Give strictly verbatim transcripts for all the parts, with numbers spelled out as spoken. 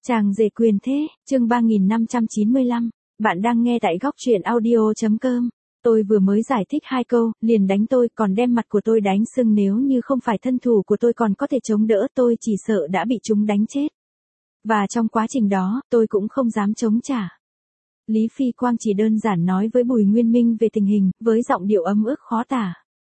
Chàng rể quyền thế, chương ba nghìn năm trăm chín mươi lăm, bạn đang nghe tại góc truyện audio.com. Tôi vừa mới giải thích hai câu, liền đánh tôi, còn đem mặt của tôi đánh sưng, nếu như không phải thân thủ của tôi còn có thể chống đỡ, tôi chỉ sợ đã bị chúng đánh chết. Và trong quá trình đó, tôi cũng không dám chống trả. Lý Phi Quang chỉ đơn giản nói với Bùi Nguyên Minh về tình hình, với giọng điệu ấm ức khó tả.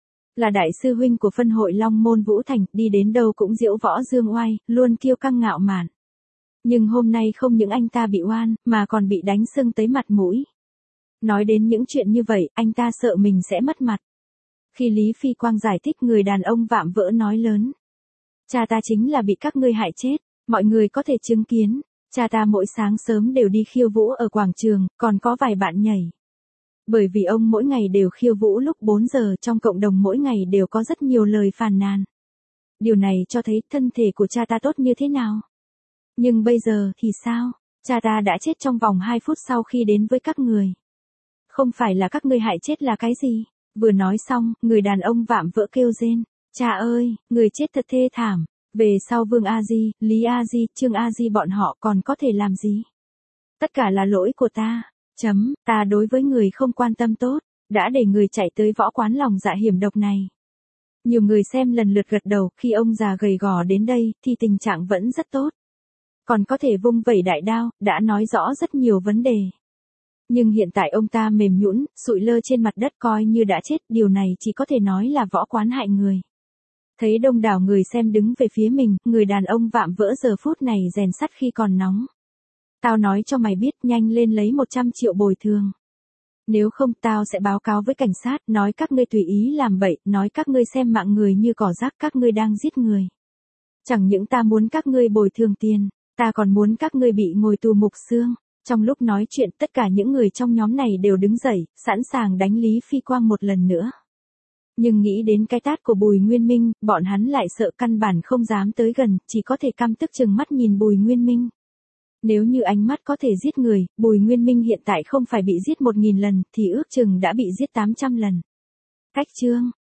Là đại sư huynh của phân hội Long Môn Vũ Thành, đi đến đâu cũng diễu võ dương oai, luôn kiêu căng ngạo mạn. Nhưng hôm nay không những anh ta bị oan, mà còn bị đánh sưng tới mặt mũi. Nói đến những chuyện như vậy, anh ta sợ mình sẽ mất mặt. Khi Lý Phi Quang giải thích, người đàn ông vạm vỡ nói lớn. Cha ta chính là bị các ngươi hại chết, mọi người có thể chứng kiến. Cha ta mỗi sáng sớm đều đi khiêu vũ ở quảng trường, còn có vài bạn nhảy. Bởi vì ông mỗi ngày đều khiêu vũ lúc bốn giờ, trong cộng đồng mỗi ngày đều có rất nhiều lời phàn nàn. Điều này cho thấy thân thể của cha ta tốt như thế nào. Nhưng bây giờ thì sao? Cha ta đã chết trong vòng hai phút sau khi đến với các người. Không phải là các ngươi hại chết là cái gì? Vừa nói xong, người đàn ông vạm vỡ kêu rên. Cha ơi, người chết thật thê thảm. Về sau Vương A Di, Lý A Di, Trương A Di bọn họ còn có thể làm gì? Tất cả là lỗi của ta. Chấm, ta đối với người không quan tâm tốt, đã để người chạy tới võ quán lòng dạ hiểm độc này. Nhiều người xem lần lượt gật đầu, khi ông già gầy gò đến đây, thì tình trạng vẫn rất tốt. Còn có thể vung vẩy đại đao, đã nói rõ rất nhiều vấn đề. Nhưng hiện tại ông ta mềm nhũn, sụi lơ trên mặt đất coi như đã chết, điều này chỉ có thể nói là võ quán hại người. Thấy đông đảo người xem đứng về phía mình, người đàn ông vạm vỡ giờ phút này rèn sắt khi còn nóng. Tao nói cho mày biết, nhanh lên lấy một trăm triệu bồi thường. Nếu không tao sẽ báo cáo với cảnh sát, nói các ngươi tùy ý làm bậy, nói các ngươi xem mạng người như cỏ rác, các ngươi đang giết người. Chẳng những ta muốn các ngươi bồi thường tiền, ta còn muốn các ngươi bị ngồi tù mục xương. Trong lúc nói chuyện, tất cả những người trong nhóm này đều đứng dậy, sẵn sàng đánh Lý Phi Quang một lần nữa. Nhưng nghĩ đến cái tát của Bùi Nguyên Minh, bọn hắn lại sợ, căn bản không dám tới gần, chỉ có thể căm tức trừng mắt nhìn Bùi Nguyên Minh. Nếu như ánh mắt có thể giết người, Bùi Nguyên Minh hiện tại không phải bị giết một nghìn lần, thì ước chừng đã bị giết tám trăm lần. Cách chương,